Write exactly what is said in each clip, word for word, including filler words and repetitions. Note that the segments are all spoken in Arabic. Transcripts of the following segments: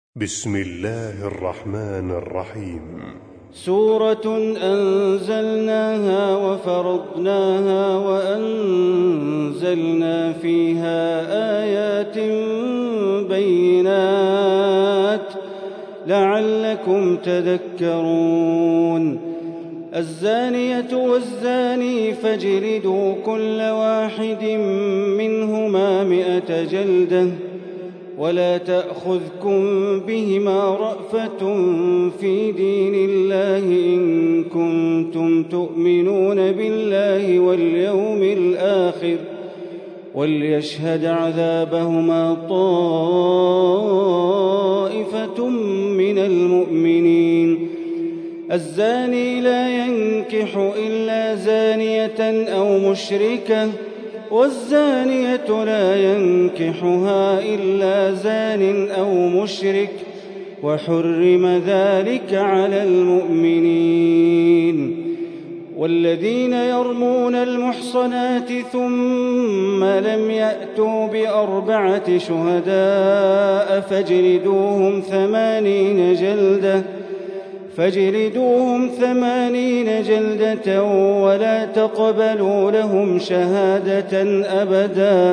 بسم الله الرحمن الرحيم. سورة أنزلناها وفرضناها وأنزلنا فيها آيات بينات لعلكم تذكرون. الزانية والزاني فاجلدوا كل واحد منهما مئة جلدة ولا تأخذكم بهما رأفة في دين الله إن كنتم تؤمنون بالله واليوم الآخر وليشهد عذابهما طائفة من المؤمنين. الزاني لا ينكح إلا زانية أو مشركة والزانية لا ينكحها إلا زان أو مشرك وحرم ذلك على المؤمنين. والذين يرمون المحصنات ثم لم يأتوا بأربعة شهداء فاجلدوهم ثمانين جلدة فاجلدوهم ثمانين جلدة ولا تقبلوا لهم شهادة أبدا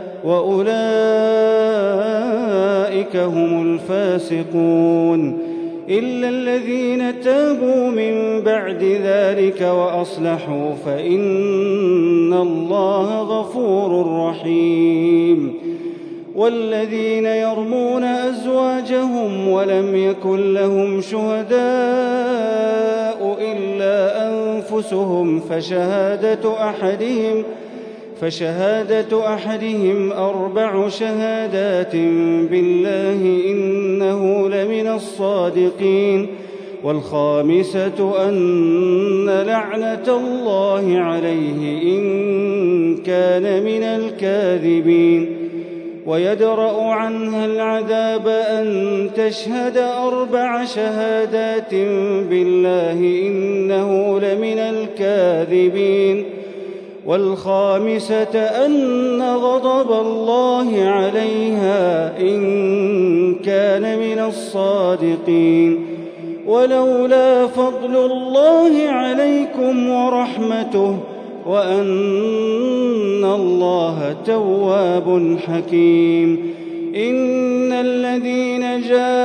وأولئك هم الفاسقون. إلا الذين تابوا من بعد ذلك وأصلحوا فإن الله غفور رحيم. والذين يرمون أزواجهم ولم يكن لهم شهداء إلا أنفسهم فشهادة أحدهم فشهادة أحدهم أربع شهادات بالله إنه لمن الصادقين. والخامسة أن لعنة الله عليه إن كان من الكاذبين. ويدرأ عنها العذاب أن تشهد أربع شهادات بالله إنه لمن الكاذبين. والخامسة أن غضب الله عليها إن كان من الصادقين. ولولا فضل الله عليكم ورحمته وأن الله تواب حكيم. إن الذين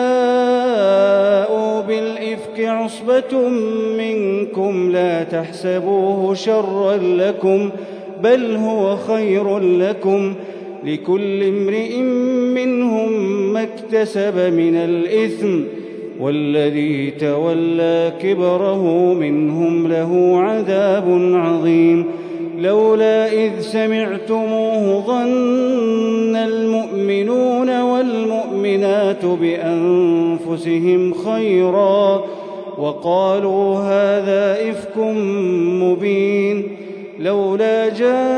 جاءوا بالإفك عصبة منكم لا تحسبوه شرا لكم بل هو خير لكم لكل امرئ منهم ما اكتسب من الإثم والذي تولى كبره منهم له عذاب عظيم. لولا إذ سمعتموه ظن المؤمنون والمؤمنات بأنفسهم خيرا وقالوا هذا إفك مبين. لولا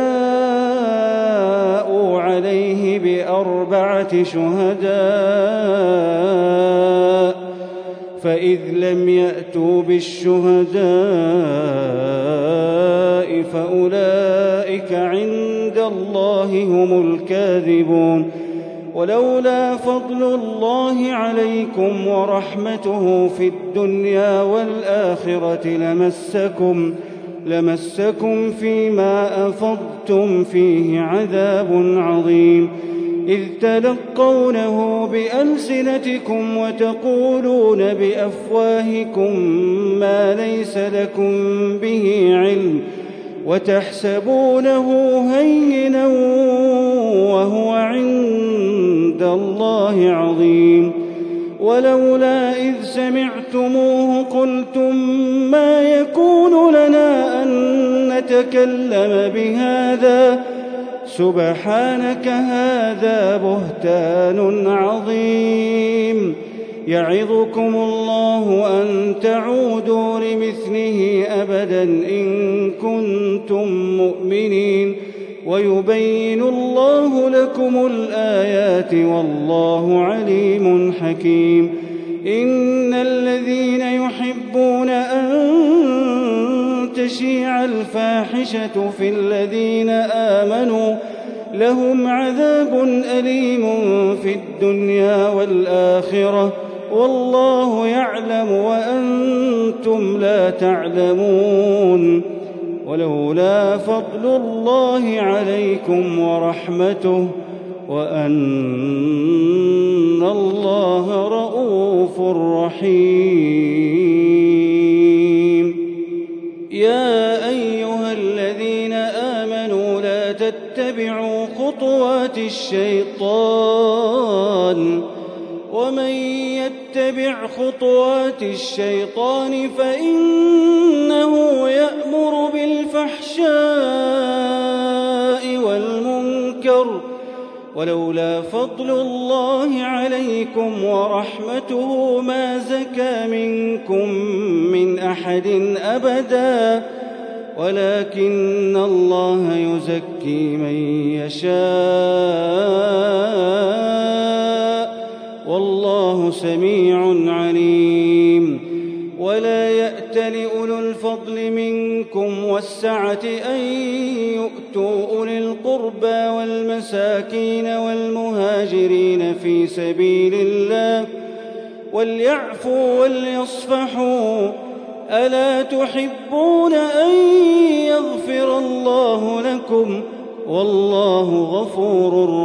جاءوا عليه بأربعة شهداء فإذ لم يأتوا بالشهداء فأولئك عند الله هم الكاذبون. ولولا فضل الله عليكم ورحمته في الدنيا والآخرة لمسكم لمسكم فيما أفضتم فيه عذاب عظيم. إذ تلقونه بألسنتكم وتقولون بأفواهكم ما ليس لكم به علم وتحسبونه هينا وهو عند الله عظيم. ولولا إذ سمعتموه قلتم ما يكون لنا أن نتكلم بهذا سبحانك هذا بهتان عظيم. يعظكم الله أن تعودوا لمثله أبدا إن كنتم مؤمنين ويبين الله لكم الآيات والله عليم حكيم. إن الذين يحبون أن تشيع الفاحشة في الذين آمنوا لهم عذاب أليم في الدنيا والآخرة والله يعلم وأنتم لا تعلمون. ولولا فضل الله عليكم ورحمته وأن الله رءوف رحيم. يا أيها الذين آمنوا لا تتبعوا خطوات الشيطان ومن يتبع خطوات الشيطان فإنه يأمر بالفحشاء والمنكر ولولا فضل الله عليكم ورحمته ما زكى منكم من أحد أبدا ولكن الله يزكي من يشاء والله سميع عليم. ولا يأت لأولو الفضل منكم والسعة أن يؤتوا أولي القربى والمساكين والمهاجرين في سبيل الله وليعفوا وليصفحوا ألا تحبون أن يغفر الله لكم والله غفور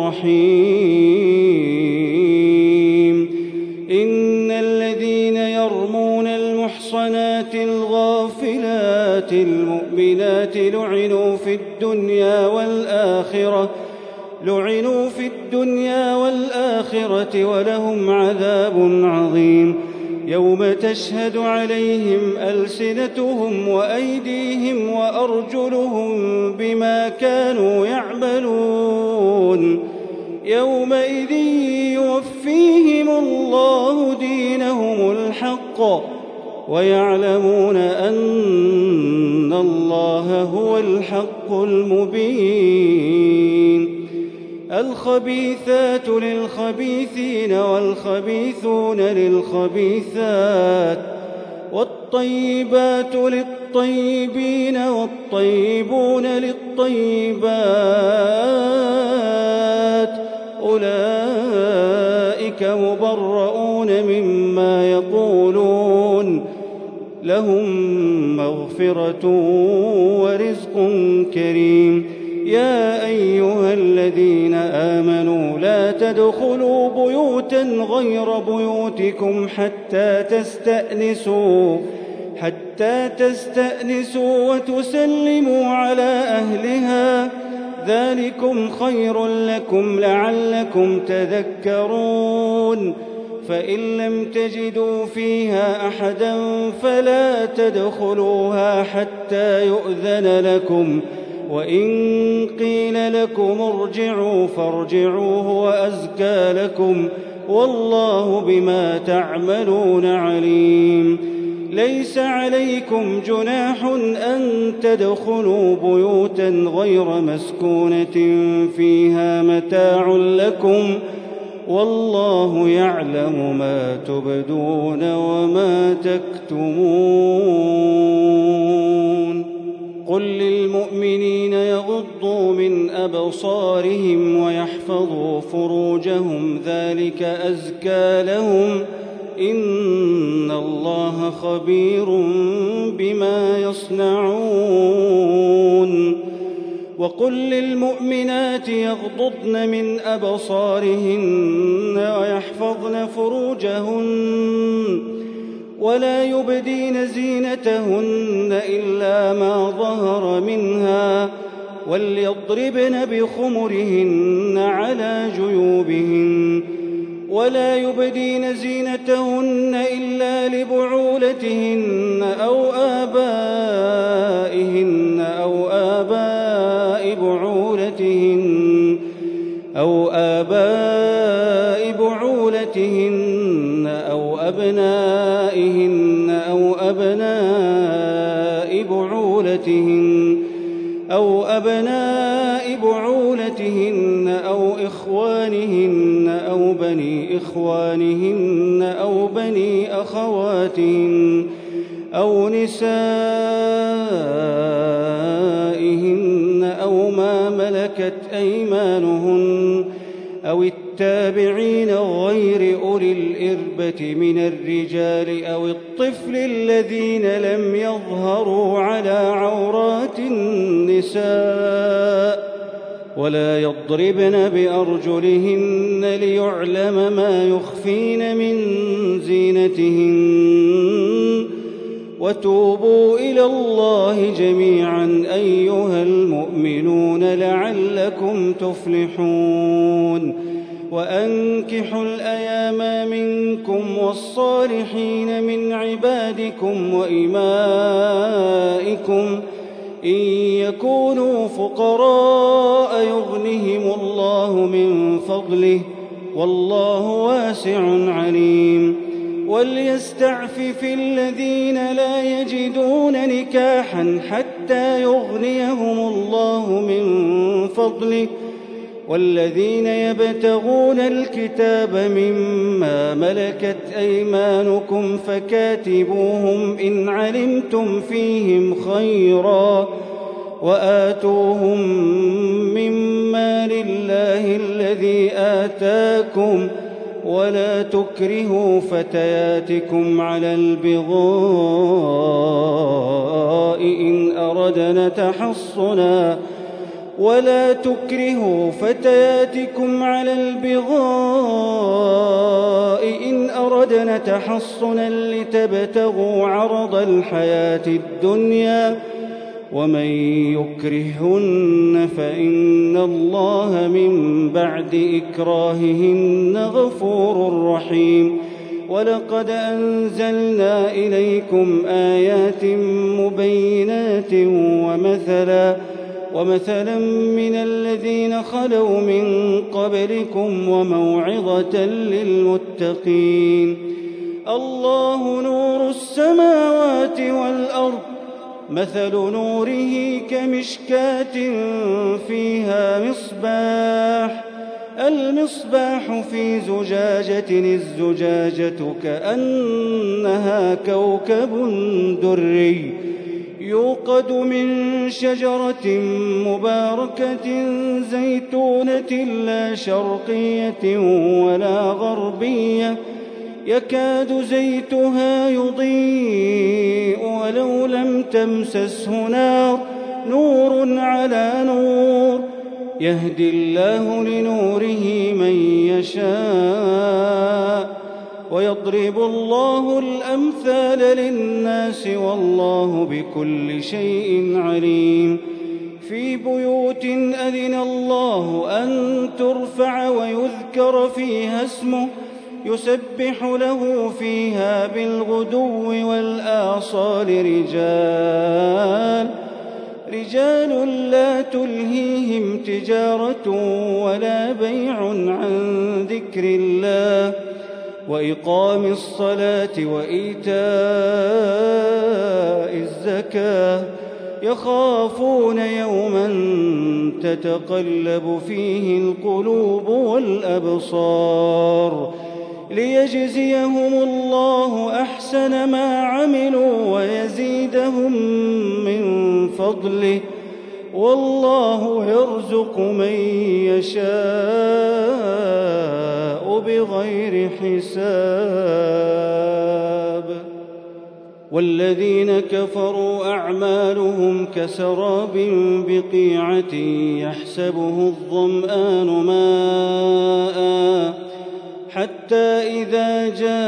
رحيم. إن الذين يرمون المحصنات الغافلات المؤمنات لعنوا في الدنيا والآخرة لعنوا في الدنيا والآخرة ولهم عذاب عظيم. يوم تشهد عليهم ألسنتهم وأيديهم وأرجلهم بما كانوا يعملون يومئذ يوفيهم الله دينهم الحق ويعلمون أن الله هو الحق المبين. الخبيثات للخبيثين والخبيثون للخبيثات والطيبات للطيبين والطيبون للطيبات أولئك مبرؤون مما يقولون لهم مغفرة ورزق كريم. يا أيها الذين آمنوا لا تدخلوا بيوتا غير بيوتكم حتى تستأنسوا حتى تستأنسوا وتسلموا على أهلها ذلكم خير لكم لعلكم تذكرون. فإن لم تجدوا فيها أحدا فلا تدخلوها حتى يؤذن لكم وإن قيل لكم ارجعوا فارجعوا هو أزكى لكم والله بما تعملون عليم. ليس عليكم جناح أن تدخلوا بيوتا غير مسكونة فيها متاع لكم والله يعلم ما تبدون وما تكتمون. قل للمؤمنين يغضوا من أبصارهم ويحفظوا فروجهم ذلك أزكى لهم إن الله خبير بما يصنعون. وقل للمؤمنات يغضضن من أبصارهن ويحفظن فروجهن ولا يبدين زينتهن إلا ما ظهر منها وليضربن بخمرهن على جيوبهن ولا يبدين زينتهن إلا لبعولتهن أو آبائهن أو آباء بعولتهن أو آباء بعولتهن أو أبنائهن أو أبناء بعولتهن أو أبناء بعولتهن أو إخوانهن أو بني إخوانهن أو بني أخواتهن أو نسائهن أو ما ملكت ملكت أيمانهن أو التابعين غير أولي الإربة من الرجال أو الطفل الذين لم يظهروا على عورات النساء ولا يضربن بأرجلهن ليعلم ما يخفين من زينتهن وتوبوا إلى الله جميعا أيها المؤمنون لعلكم تفلحون وأنكحوا الأيام منكم والصالحين من عبادكم وإمائكم إن يكونوا فقراء يغنهم الله من فضله والله واسع عليم وليستعفف الذين لا يجدون نكاحا حتى يغنيهم الله من فضله والذين يبتغون الكتاب مما ملكت أيمانكم فكاتبوهم إن علمتم فيهم خيرا وآتوهم مما لله الذي آتاكم ولا تكرهوا فتياتكم على البغاء إن أردنا تحصنا ولا تكرهوا فتياتكم على البغاء إن أردنا تحصنا لتبتغوا عرض الحياة الدنيا ومن يكرهن فإن الله من بعد إكراههن غفور رحيم ولقد أنزلنا إليكم آيات مبينات ومثلا ومثلا من الذين خلوا من قبلكم وموعظة للمتقين الله نور السماوات والأرض مثل نوره كمشكاة فيها مصباح المصباح في زجاجة الزجاجة كأنها كوكب دري يوقد من شجرة مباركة زيتونة لا شرقية ولا غربية يكاد زيتها يضيء ولو لم تمسسه نار نور على نور يهدي الله لنوره من يشاء ويضرب الله الأمثال للناس والله بكل شيء عليم في بيوت أذن الله أن ترفع ويذكر فيها اسمه يسبح له فيها بالغدو والآصال رجال رجال لا تلهيهم تجارة ولا بيع عن ذكر الله وإقام الصلاة وإيتاء الزكاة يخافون يوما تتقلب فيه القلوب والأبصار ليجزيهم الله أحسن ما عملوا ويزيدهم من فضله والله يرزق من يشاء بغير حساب والذين كفروا أعمالهم كسراب بقيعة يحسبه الظمآن ماءً حتى إذا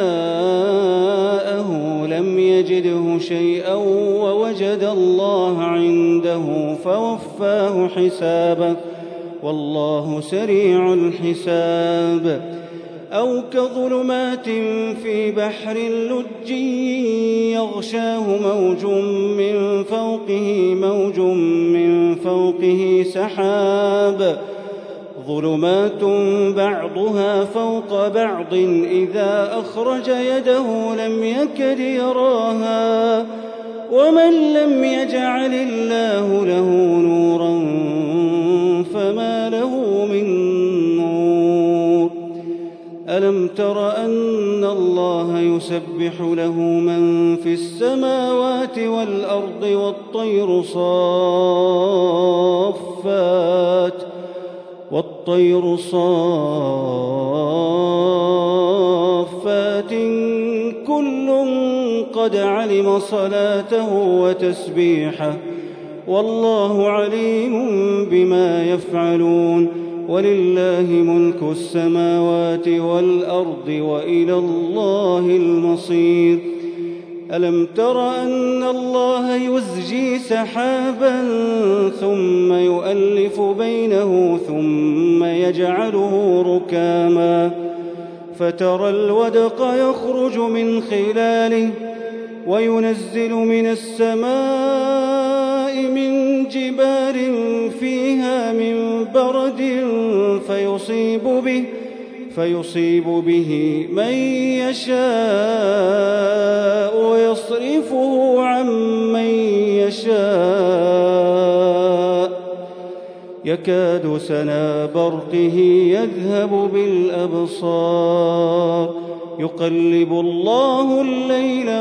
جاءه لم يجده شيئا ووجد الله عنده فوفاه حسابه والله سريع الحساب أو كظلمات في بحر لجي يغشاه موج من فوقه موج من فوقه سحاب ظلمات بعضها فوق بعض إذا أخرج يده لم يكد يراها ومن لم يجعل الله له نورا فما له من نور ألم تر أن الله يسبح له من في السماوات والأرض والطير صافات والطير صافات كل قد علم صلاته وتسبيحه والله عليم بما يفعلون ولله ملك السماوات والأرض وإلى الله المصير. ألم تر أن الله يزجي سحابا ثم يؤلف بينه ثم يجعله ركاما فترى الودق يخرج من خلاله وينزل من السماء من جبال فيها من برد فيصيب به فيصيب به من يشاء ويصرفه عن من يشاء يكاد سنا برقه يذهب بالأبصار يقلب الله الليل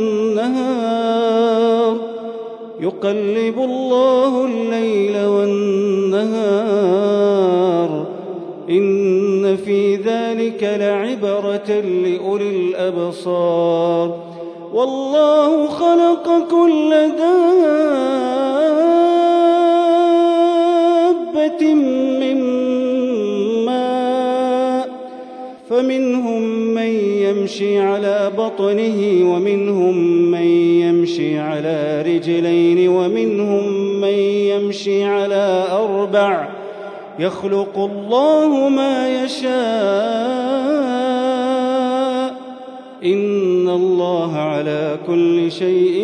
والنهار يقلب الله الليل والنهار إن في ذلك لعبرة لأولي الأبصار والله خلق كل دابة من ماء فمنهم من يمشي على بطنه ومنهم من يمشي على رجلين ومنهم من يمشي على أربع يخلق الله ما يشاء إن الله على كل شيء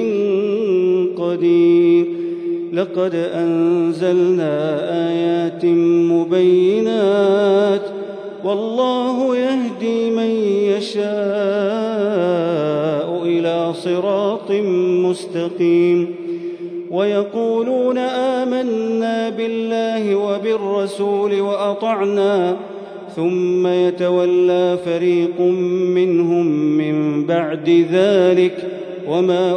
قدير. لقد أنزلنا آيات مبينات والله يهدي من يشاء إلى صراط مستقيم. ويقولون آمنا بالله وبالرسول وأطعنا ثم يتولى فريق منهم من بعد ذلك وما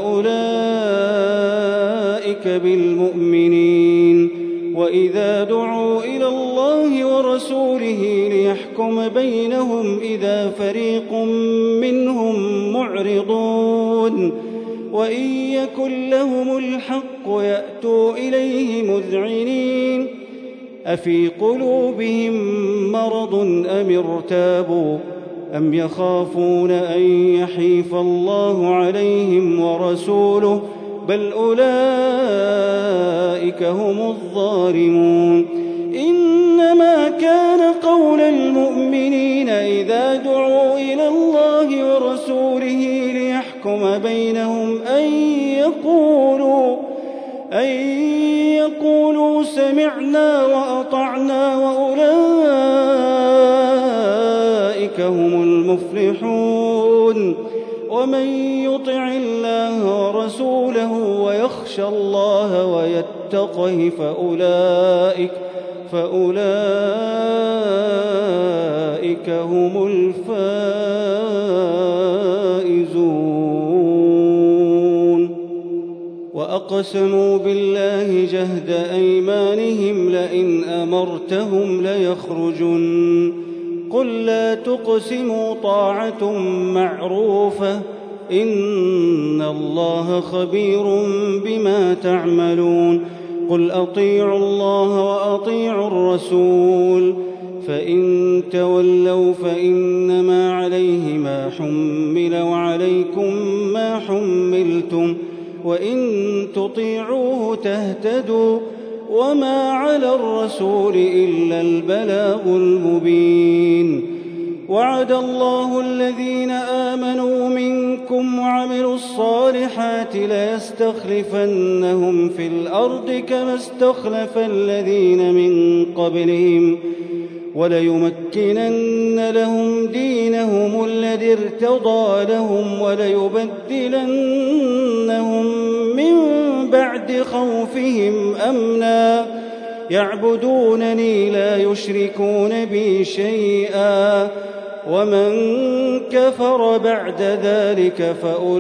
أولئك بالمؤمنين. وإذا دعوا إلى الله ورسوله ليحكم بينهم إذا فريق منهم معرضون وإن يكن لهم الحق يأتوا إليه مذعنين أفي قلوبهم مرض أم ارتابوا أم يخافون أن يحيف الله عليهم ورسوله بل أولئك هم الظالمون. إنما كان قول المؤمنين إذا دعوا إلى الله ورسوله ليحكم بينهم أن يقولوا أن يقولوا سمعنا وأطعنا وأولئك هم المفلحون. ومن يطع الله ورسوله ويخشى الله ويتقه فأولئك فأولئك هم الفائزون. وأقسموا بالله جهد أيمانهم لئن أمرتهم ليخرجن قل لا تقسموا طاعة معروفة إن الله خبير بما تعملون. قل أطيعوا الله وأطيعوا الرسول فإن تولوا فإنما عليه ما حمل وعليكم ما حملتم وإن تطيعوه تهتدوا وما على الرسول إلا البلاغ المبين. وعد الله الذين آمنوا منكم وعملوا الصالحات ليستخلفنهم في الأرض كما استخلف الذين من قبلهم وليمكنن لهم دينهم الذي ارتضى لهم وليبدلنهم من بعد خوفهم أمنا يعبدونني لا يشركون بي شيئا ومن كفر بعد ذلك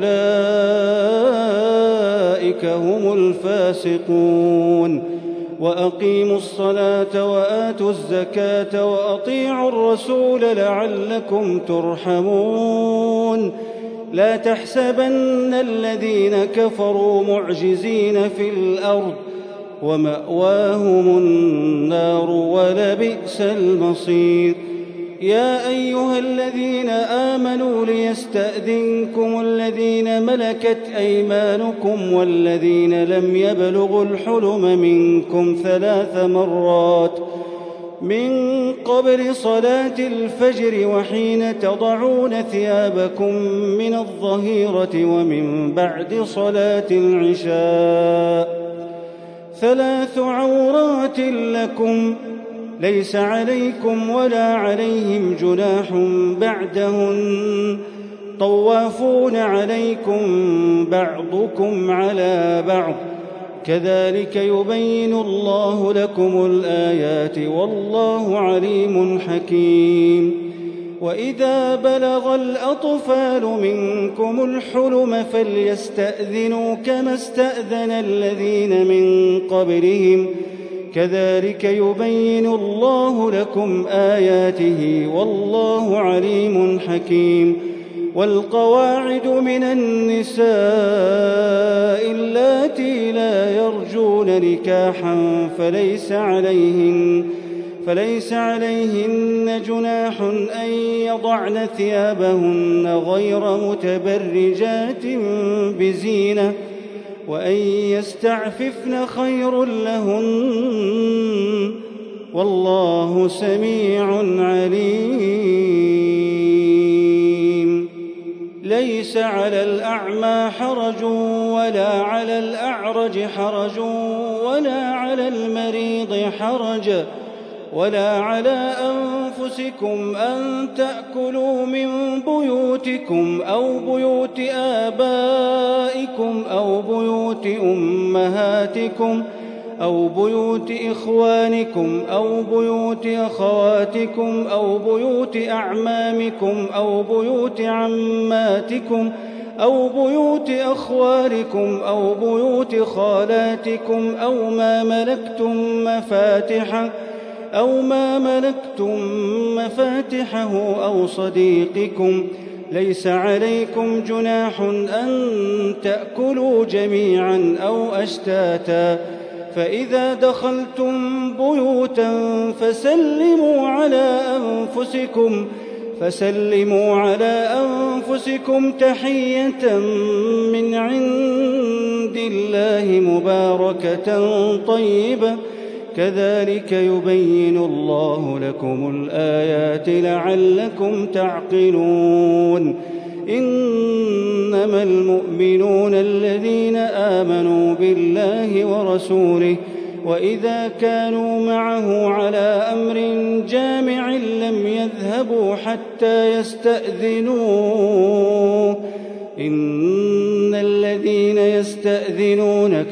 فأولئك هم الفاسقون وأقيموا الصلاة وآتوا الزكاة وأطيعوا الرسول لعلكم ترحمون لا تحسبن الذين كفروا معجزين في الأرض ومأواهم النار ولبئس المصير يا أيها الذين آمنوا ليستأذنكم الذين ملكت أيمانكم والذين لم يبلغوا الحلم منكم ثلاث مرات من قبل صلاة الفجر وحين تضعون ثيابكم من الظهيرة ومن بعد صلاة العشاء ثلاث عورات لكم ليس عليكم ولا عليهم جناح بعدهن طوافون عليكم بعضكم على بعض كذلك يبين الله لكم الآيات والله عليم حكيم وإذا بلغ الأطفال منكم الحلم فليستأذنوا كما استأذن الذين من قبلهم كذلك يبين الله لكم آياته والله عليم حكيم والقواعد من النساء اللاتي لا يرجون نكاحا فليس عليهن فليس عليهن جناح أن يضعن ثيابهن غير متبرجات بزينة وأن يستعففن خير لهن والله سميع عليم ليس على الأعمى حرج ولا على الأعرج حرج ولا على المريض حرج ولا على أنفسكم أن تأكلوا من بيوتكم أو بيوت آبائكم أو بيوت أمهاتكم أو بيوت إخوانكم أو بيوت أخواتكم أو بيوت أعمامكم أو بيوت عماتكم أو بيوت أخوالكم أو بيوت خالاتكم أو ما ملكتم مفاتحه أو ما ملكتم مفاتحه أو صديقكم ليس عليكم جناح أن تأكلوا جميعا أو أشتاتا فإذا دخلتم بيوتا فسلموا على أنفسكم فسلموا على أنفسكم تحية من عند الله مباركة طيبة كذلك يبين الله لكم الآيات لعلكم تعقلون إنما المؤمنون الذين آمنوا بالله ورسوله وإذا كانوا معه على أمر جامع لم يذهبوا حتى يستأذنوه إن الذين يستأذنونك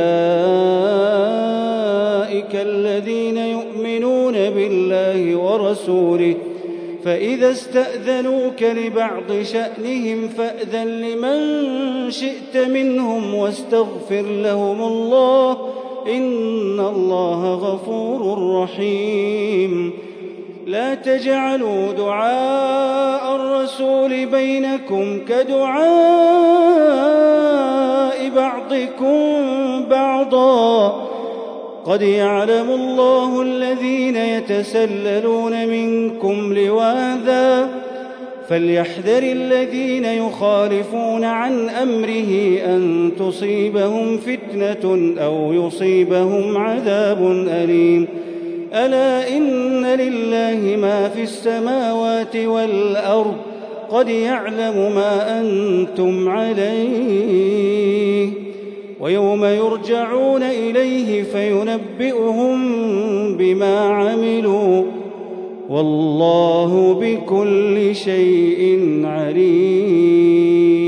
أولئك الذين يؤمنون بالله ورسوله فإذا استأذنوك لبعض شأنهم فأذن لمن شئت منهم واستغفر لهم الله إن الله غفور رحيم لا تجعلوا دعاء الرسول بينكم كدعاء بعضكم بعضا قد يعلم الله الذين يتسللون منكم لواذا فليحذر الذين يخالفون عن أمره أن تصيبهم فتنة أو يصيبهم عذاب أليم ألا إن لله ما في السماوات والأرض قد يعلم ما أنتم عليه ويوم يرجعون إليه فينبئهم بما عملوا والله بكل شيء عليم.